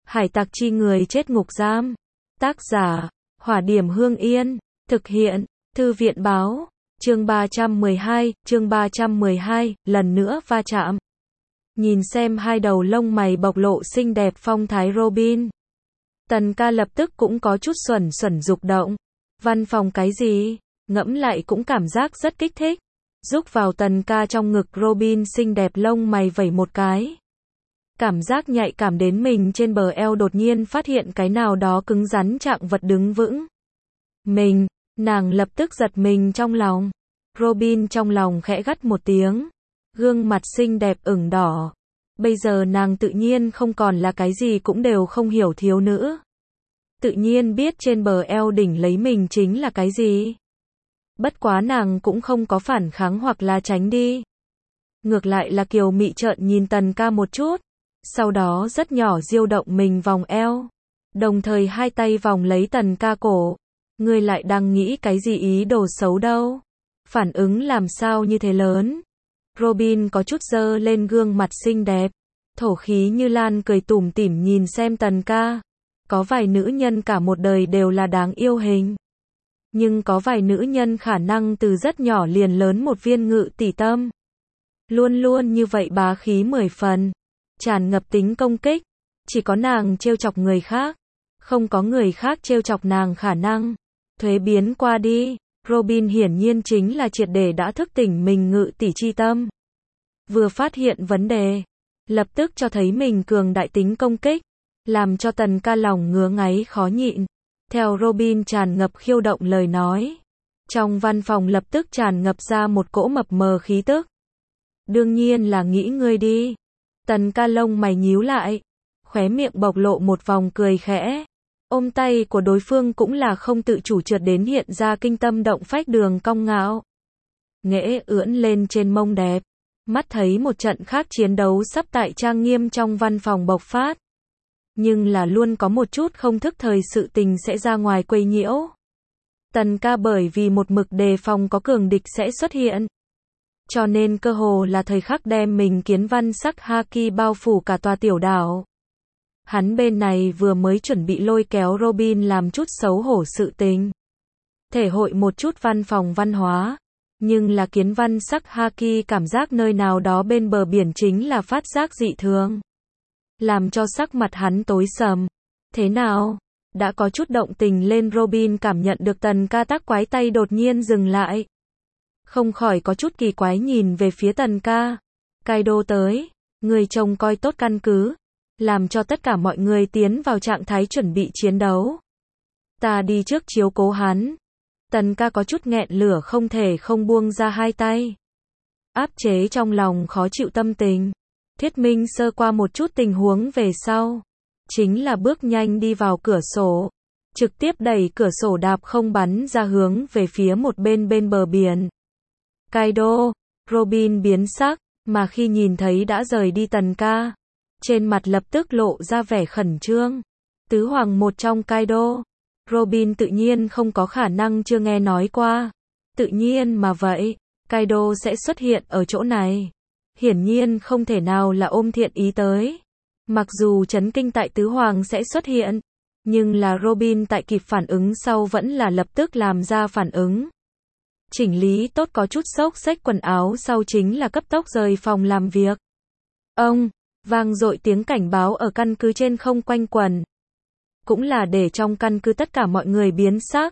Hải tặc chi người chết ngục giam. Tác giả, Hỏa Điểm Hương Yên. Thực hiện, Thư viện báo. Chương 312, lần nữa va chạm. Nhìn xem hai đầu lông mày bộc lộ xinh đẹp phong thái Robin. Tần ca lập tức cũng có chút xuẩn dục động. Văn phòng cái gì? Ngẫm lại cũng cảm giác rất kích thích. Rúc vào tần ca trong ngực Robin xinh đẹp lông mày vẩy một cái. Cảm giác nhạy cảm đến mình trên bờ eo đột nhiên phát hiện cái nào đó cứng rắn trạng vật đứng vững. Nàng lập tức giật mình trong lòng. Robin trong lòng khẽ gắt một tiếng. Gương mặt xinh đẹp ửng đỏ. Bây giờ nàng tự nhiên không còn là cái gì cũng đều không hiểu thiếu nữ. Tự nhiên biết trên bờ eo đỉnh lấy mình chính là cái gì. Bất quá nàng cũng không có phản kháng hoặc là tránh đi. Ngược lại là kiều mị trợn nhìn tần ca một chút. Sau đó rất nhỏ diêu động mình vòng eo. Đồng thời hai tay vòng lấy tần ca cổ. Ngươi lại đang nghĩ cái gì ý đồ xấu đâu. Phản ứng làm sao như thế lớn. Robin có chút dơ lên gương mặt xinh đẹp. Thổ khí như lan cười tủm tỉm nhìn xem tần ca. Có vài nữ nhân cả một đời đều là đáng yêu hình. Nhưng có vài nữ nhân khả năng từ rất nhỏ liền lớn một viên ngự tỷ tâm. Luôn luôn như vậy bá khí 10 phần. Tràn ngập tính công kích. Chỉ có nàng trêu chọc người khác. Không có người khác trêu chọc nàng khả năng. Thuế biến qua đi. Robin hiển nhiên chính là triệt để đã thức tỉnh mình ngự tỷ chi tâm. Vừa phát hiện vấn đề. Lập tức cho thấy mình cường đại tính công kích. Làm cho tần ca lòng ngứa ngáy khó nhịn. Theo Robin tràn ngập khiêu động lời nói. Trong văn phòng lập tức tràn ngập ra một cỗ mập mờ khí tức. Đương nhiên là nghĩ ngươi đi. Tần ca lông mày nhíu lại. Khóe miệng bộc lộ một vòng cười khẽ. Ôm tay của đối phương cũng là không tự chủ trượt đến hiện ra kinh tâm động phách đường cong ngạo. Nghễ ưỡn lên trên mông đẹp. Mắt thấy một trận khác chiến đấu sắp tại trang nghiêm trong văn phòng bộc phát. Nhưng là luôn có một chút không thức thời sự tình sẽ ra ngoài quấy nhiễu. Tần ca bởi vì một mực đề phòng có cường địch sẽ xuất hiện. Cho nên cơ hồ là thời khắc đem mình kiến văn sắc haki bao phủ cả tòa tiểu đảo. Hắn bên này vừa mới chuẩn bị lôi kéo Robin làm chút xấu hổ sự tình. Thể hội một chút văn phòng văn hóa. Nhưng là kiến văn sắc haki cảm giác nơi nào đó bên bờ biển chính là phát giác dị thường. Làm cho sắc mặt hắn tối sầm. Thế nào? Đã có chút động tình lên Robin cảm nhận được tần ca tác quái tay đột nhiên dừng lại. Không khỏi có chút kỳ quái nhìn về phía tần ca. Kaido tới. Người trông coi tốt căn cứ. Làm cho tất cả mọi người tiến vào trạng thái chuẩn bị chiến đấu. Ta đi trước chiếu cố hắn. Tần ca có chút nghẹn lửa không thể không buông ra hai tay. Áp chế trong lòng khó chịu tâm tình. Thuyết minh sơ qua một chút tình huống về sau. Chính là bước nhanh đi vào cửa sổ. Trực tiếp đẩy cửa sổ đạp không bắn ra hướng về phía một bên bờ biển. Kaido, Robin biến sắc, mà khi nhìn thấy đã rời đi tần ca. Trên mặt lập tức lộ ra vẻ khẩn trương. Tứ hoàng một trong Kaido. Robin tự nhiên không có khả năng chưa nghe nói qua. Tự nhiên mà vậy, Kaido sẽ xuất hiện ở chỗ này. Hiển nhiên không thể nào là ôm thiện ý tới. Mặc dù chấn kinh tại tứ hoàng sẽ xuất hiện. Nhưng là Robin tại kịp phản ứng sau vẫn là lập tức làm ra phản ứng. Chỉnh lý tốt có chút xốc xách quần áo sau chính là cấp tốc rời phòng làm việc. Ông, vang dội tiếng cảnh báo ở căn cứ trên không quanh quẩn. Cũng là để trong căn cứ tất cả mọi người biến sắc.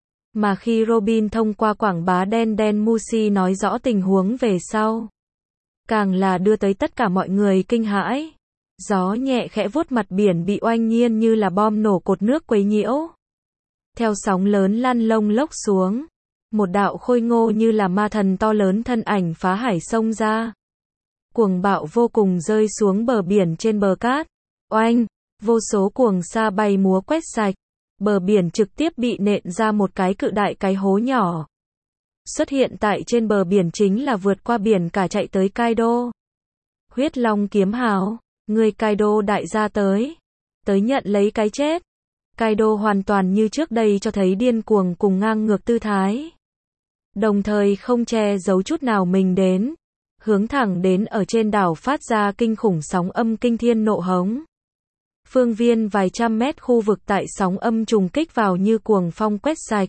Mà khi Robin thông qua quảng bá đen Mushi nói rõ tình huống về sau. Càng là đưa tới tất cả mọi người kinh hãi. Gió nhẹ khẽ vuốt mặt biển bị oanh nhiên như là bom nổ cột nước quấy nhiễu. Theo sóng lớn lăn lông lốc xuống. Một đạo khôi ngô như là ma thần to lớn thân ảnh phá hải xông ra. Cuồng bạo vô cùng rơi xuống bờ biển trên bờ cát. Oanh, vô số cuồng sa bay múa quét sạch. Bờ biển trực tiếp bị nện ra một cái cự đại cái hố nhỏ. Xuất hiện tại trên bờ biển chính là vượt qua biển cả chạy tới Kaido. Huyết Long kiếm hào, người Kaido đại gia tới. Tới nhận lấy cái chết. Kaido hoàn toàn như trước đây cho thấy điên cuồng cùng ngang ngược tư thái. Đồng thời không che giấu chút nào mình đến. Hướng thẳng đến ở trên đảo phát ra kinh khủng sóng âm kinh thiên nộ hống. Phương viên vài trăm mét khu vực tại sóng âm trùng kích vào như cuồng phong quét sạch.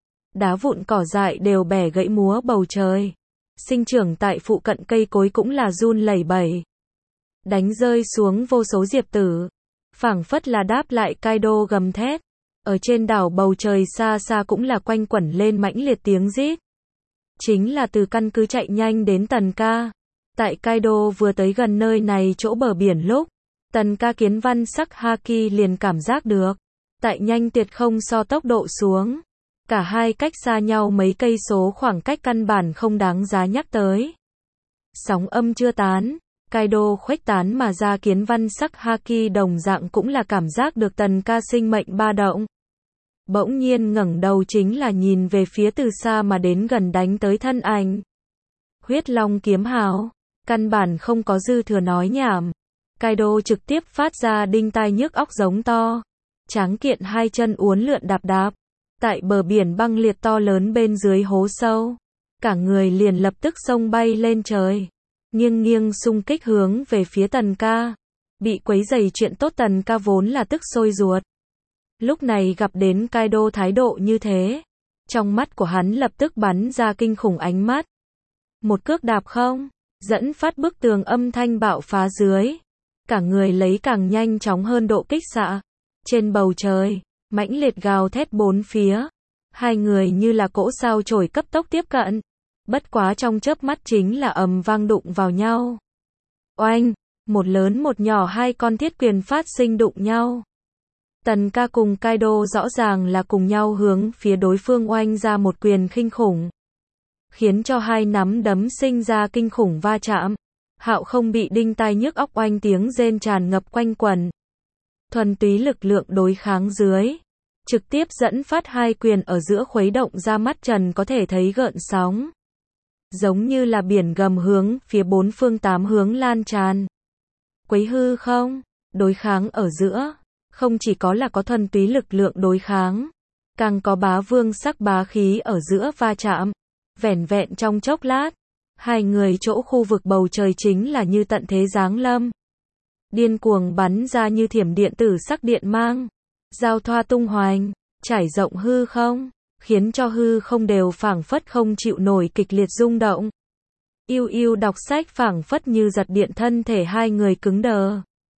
Đá vụn cỏ dại đều bẻ gãy múa bầu trời. Sinh trưởng tại phụ cận cây cối cũng là run lẩy bẩy. Đánh rơi xuống vô số diệp tử. Phảng phất là đáp lại Kaido gầm thét. Ở trên đảo bầu trời xa xa cũng là quanh quẩn lên mãnh liệt tiếng rít. Chính là từ căn cứ chạy nhanh đến Tần Ca. Tại Kaido vừa tới gần nơi này chỗ bờ biển lúc, Tần Ca kiến văn sắc Haki liền cảm giác được. Tại nhanh tuyệt không so tốc độ xuống. Cả hai cách xa nhau mấy cây số, khoảng cách căn bản không đáng giá nhắc tới. Sóng âm chưa tán, Kaido khuếch tán mà ra, kiến văn sắc Haki đồng dạng cũng là cảm giác được Tần Ca sinh mệnh ba động. Bỗng nhiên ngẩng đầu chính là nhìn về phía từ xa mà đến gần đánh tới thân ảnh. Huyết Long kiếm hào, căn bản không có dư thừa nói nhảm. Kaido trực tiếp phát ra đinh tai nhức óc giống to. Tráng kiện hai chân uốn lượn đạp đạp. Tại bờ biển băng liệt to lớn bên dưới hố sâu. Cả người liền lập tức xông bay lên trời. Nghiêng nghiêng xung kích hướng về phía Tần Ca. Bị quấy rầy chuyện tốt Tần Ca vốn là tức sôi ruột. Lúc này gặp đến Kaido thái độ như thế. Trong mắt của hắn lập tức bắn ra kinh khủng ánh mắt. Một cước đạp không, dẫn phát bức tường âm thanh bạo phá dưới. Cả người lấy càng nhanh chóng hơn độ kích xạ. Trên bầu trời, mãnh liệt gào thét bốn phía. Hai người như là cỗ sao chổi cấp tốc tiếp cận. Bất quá trong chớp mắt chính là ầm vang đụng vào nhau. Oanh, một lớn một nhỏ hai con thiết quyền phát sinh đụng nhau. Tần Ca cùng Kaido rõ ràng là cùng nhau hướng phía đối phương oanh ra một quyền kinh khủng. Khiến cho hai nắm đấm sinh ra kinh khủng va chạm. Hạo không bị đinh tai nhức óc oanh tiếng rên tràn ngập quanh quần. Thuần túy lực lượng đối kháng dưới. Trực tiếp dẫn phát hai quyền ở giữa khuấy động ra mắt trần có thể thấy gợn sóng. Giống như là biển gầm hướng phía bốn phương tám hướng lan tràn. Quấy hư không, đối kháng ở giữa. Không chỉ có là có thuần túy lực lượng đối kháng. Càng có bá vương sắc bá khí ở giữa va chạm. Vẻn vẹn trong chốc lát. Hai người chỗ khu vực bầu trời chính là như tận thế giáng lâm. Điên cuồng bắn ra như thiểm điện tử sắc điện mang. Giao thoa tung hoành, trải rộng hư không, khiến cho hư không đều phảng phất không chịu nổi kịch liệt rung động. Yêu yêu đọc sách phảng phất như giật điện, thân thể hai người cứng đờ.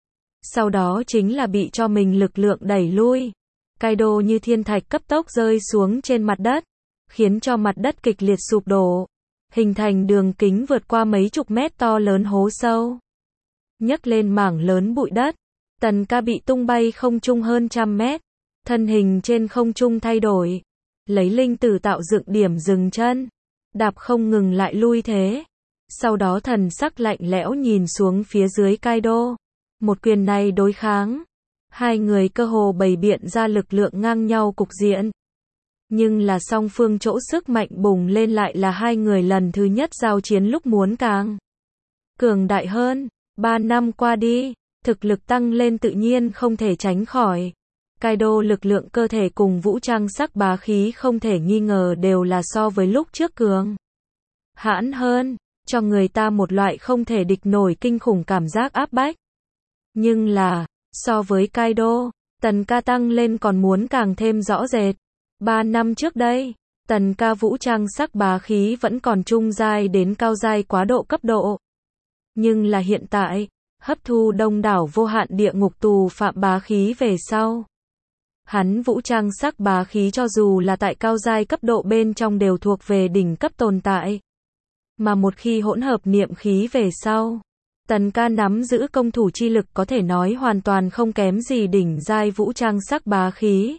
Sau đó chính là bị cho mình lực lượng đẩy lui. Kaido như thiên thạch cấp tốc rơi xuống trên mặt đất, khiến cho mặt đất kịch liệt sụp đổ, hình thành đường kính vượt qua mấy chục mét to lớn hố sâu. Nhấc lên mảng lớn bụi đất, Tần Ca bị tung bay không trung hơn trăm mét, thân hình trên không trung thay đổi, lấy linh tử tạo dựng điểm dừng chân, đạp không ngừng lại lui thế. Sau đó thần sắc lạnh lẽo nhìn xuống phía dưới Kaido. Một quyền này đối kháng, hai người cơ hồ bày biện ra lực lượng ngang nhau cục diện. Nhưng là song phương chỗ sức mạnh bùng lên lại là hai người lần thứ nhất giao chiến lúc muốn càng cường đại hơn. 3 năm qua đi, thực lực tăng lên tự nhiên không thể tránh khỏi. Kaido lực lượng cơ thể cùng vũ trang sắc bá khí không thể nghi ngờ đều là so với lúc trước cường hãn hơn, cho người ta một loại không thể địch nổi kinh khủng cảm giác áp bách. Nhưng là, so với Kaido, Tần Ca tăng lên còn muốn càng thêm rõ rệt. 3 năm trước đây, Tần Ca vũ trang sắc bá khí vẫn còn trung giai đến cao giai quá độ cấp độ. Nhưng là hiện tại, hấp thu đông đảo vô hạn địa ngục tù phạm bá khí về sau. Hắn vũ trang sắc bá khí cho dù là tại cao giai cấp độ bên trong đều thuộc về đỉnh cấp tồn tại. Mà một khi hỗn hợp niệm khí về sau, Tần Ca nắm giữ công thủ chi lực có thể nói hoàn toàn không kém gì đỉnh giai vũ trang sắc bá khí.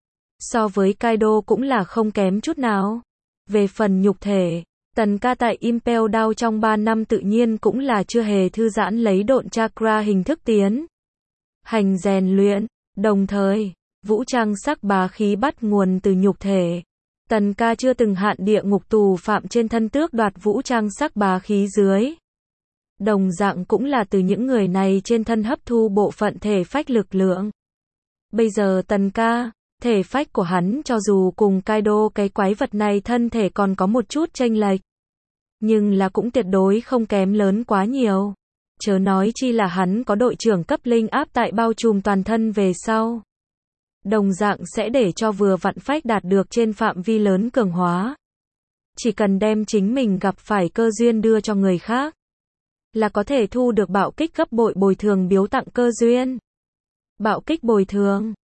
So với Kaido cũng là không kém chút nào. Về phần nhục thể, Tần Ca tại Impel Down trong 3 năm tự nhiên cũng là chưa hề thư giãn lấy độn chakra hình thức tiến hành rèn luyện, đồng thời, vũ trang sắc bá khí bắt nguồn từ nhục thể. Tần Ca chưa từng hạn địa ngục tù phạm trên thân tước đoạt vũ trang sắc bá khí dưới. Đồng dạng cũng là từ những người này trên thân hấp thu bộ phận thể phách lực lượng. Bây giờ Tần Ca, thể phách của hắn cho dù cùng Kaido cái quái vật này thân thể còn có một chút chênh lệch, nhưng là cũng tuyệt đối không kém lớn quá nhiều. Chớ nói chi là hắn có đội trưởng cấp linh áp tại bao trùm toàn thân về sau. Đồng dạng sẽ để cho vừa vặn phách đạt được trên phạm vi lớn cường hóa. Chỉ cần đem chính mình gặp phải cơ duyên đưa cho người khác, là có thể thu được bạo kích gấp bội bồi thường biếu tặng cơ duyên. Bạo kích bồi thường.